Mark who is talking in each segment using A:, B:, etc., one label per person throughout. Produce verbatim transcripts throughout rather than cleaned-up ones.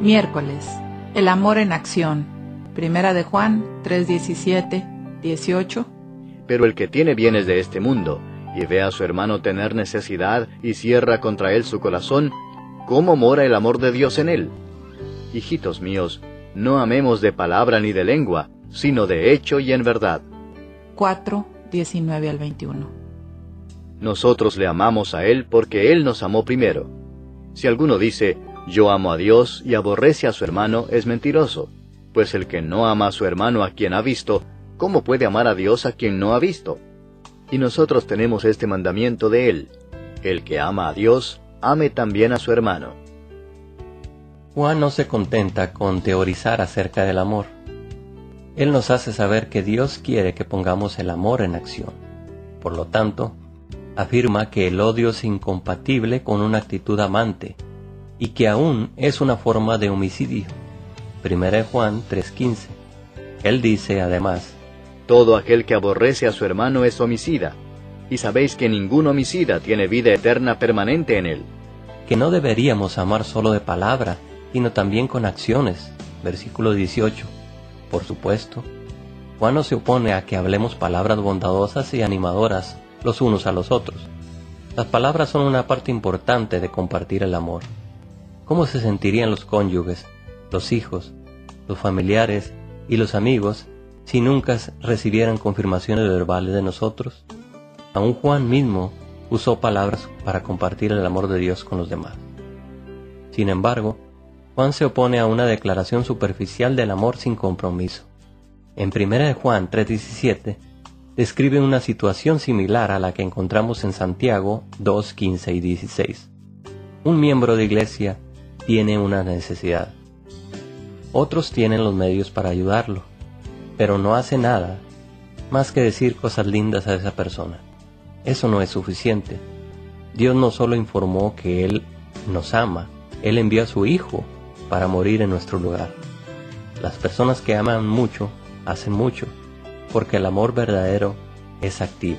A: Miércoles, el amor en acción. Primera de Juan tres, diecisiete, dieciocho.
B: Pero el que tiene bienes de este mundo, y ve a su hermano tener necesidad, y cierra contra él su corazón, ¿cómo mora el amor de Dios en él? Hijitos míos, no amemos de palabra ni de lengua, sino de hecho y en verdad.
A: cuatro, diecinueve al veintiuno.
B: Nosotros le amamos a Él porque Él nos amó primero. Si alguno dice, yo amo a Dios y aborrece a su hermano, es mentiroso, pues el que no ama a su hermano a quien ha visto, ¿cómo puede amar a Dios a quien no ha visto? Y nosotros tenemos este mandamiento de Él: el que ama a Dios, ame también a su hermano.
C: Juan no se contenta con teorizar acerca del amor. Él nos hace saber que Dios quiere que pongamos el amor en acción. Por lo tanto, afirma que el odio es incompatible con una actitud amante, y que aún es una forma de homicidio. Primera de Juan tres quince. Él dice además:
B: todo aquel que aborrece a su hermano es homicida, y sabéis que ningún homicida tiene vida eterna permanente en él.
C: Que no deberíamos amar solo de palabra, sino también con acciones. Versículo dieciocho. Por supuesto, Juan no se opone a que hablemos palabras bondadosas y animadoras los unos a los otros. Las palabras son una parte importante de compartir el amor. ¿Cómo se sentirían los cónyuges, los hijos, los familiares y los amigos si nunca recibieran confirmaciones verbales de nosotros? Aún Juan mismo usó palabras para compartir el amor de Dios con los demás. Sin embargo, Juan se opone a una declaración superficial del amor sin compromiso. En Primera de Juan tres diecisiete, describe una situación similar a la que encontramos en Santiago dos quince y dieciséis. Un miembro de iglesia tiene una necesidad. Otros tienen los medios para ayudarlo, pero no hace nada más que decir cosas lindas a esa persona. Eso no es suficiente. Dios no solo informó que Él nos ama, Él envió a su Hijo para morir en nuestro lugar. Las personas que aman mucho, hacen mucho, porque el amor verdadero es activo.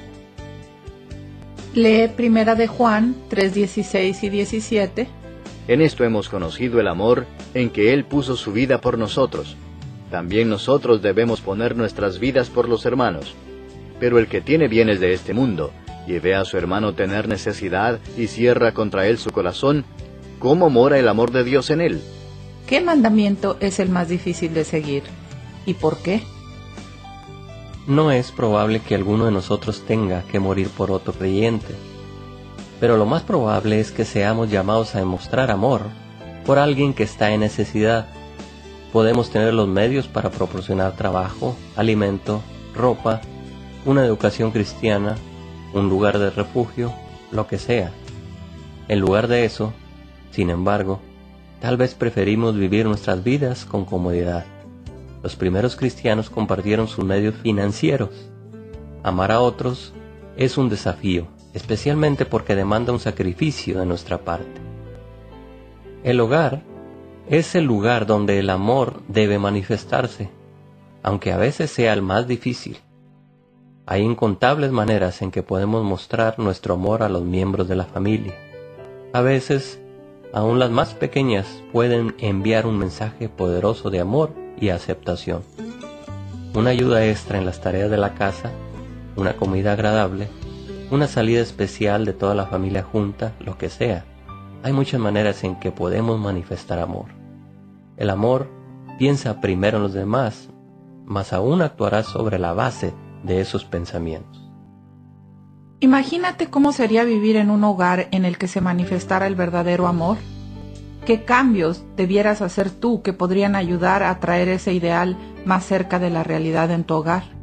A: Lee Primera de Juan tres, dieciséis y diecisiete.
B: En esto hemos conocido el amor, en que Él puso su vida por nosotros. También nosotros debemos poner nuestras vidas por los hermanos. Pero el que tiene bienes de este mundo, y ve a su hermano tener necesidad, y cierra contra él su corazón, ¿cómo mora el amor de Dios en él?
A: ¿Qué mandamiento es el más difícil de seguir? ¿Y por qué?
C: No es probable que alguno de nosotros tenga que morir por otro creyente, pero lo más probable es que seamos llamados a demostrar amor por alguien que está en necesidad. Podemos tener los medios para proporcionar trabajo, alimento, ropa, una educación cristiana, un lugar de refugio, lo que sea. En lugar de eso, sin embargo, tal vez preferimos vivir nuestras vidas con comodidad. Los primeros cristianos compartieron sus medios financieros. Amar a otros es un desafío, especialmente porque demanda un sacrificio de nuestra parte. El hogar es el lugar donde el amor debe manifestarse, aunque a veces sea el más difícil. Hay incontables maneras en que podemos mostrar nuestro amor a los miembros de la familia. A veces, aún las más pequeñas pueden enviar un mensaje poderoso de amor y aceptación. Una ayuda extra en las tareas de la casa, una comida agradable, una salida especial de toda la familia junta, lo que sea. Hay muchas maneras en que podemos manifestar amor. El amor piensa primero en los demás, mas aún actuará sobre la base de esos pensamientos.
A: Imagínate cómo sería vivir en un hogar en el que se manifestara el verdadero amor. ¿Qué cambios debieras hacer tú que podrían ayudar a traer ese ideal más cerca de la realidad en tu hogar?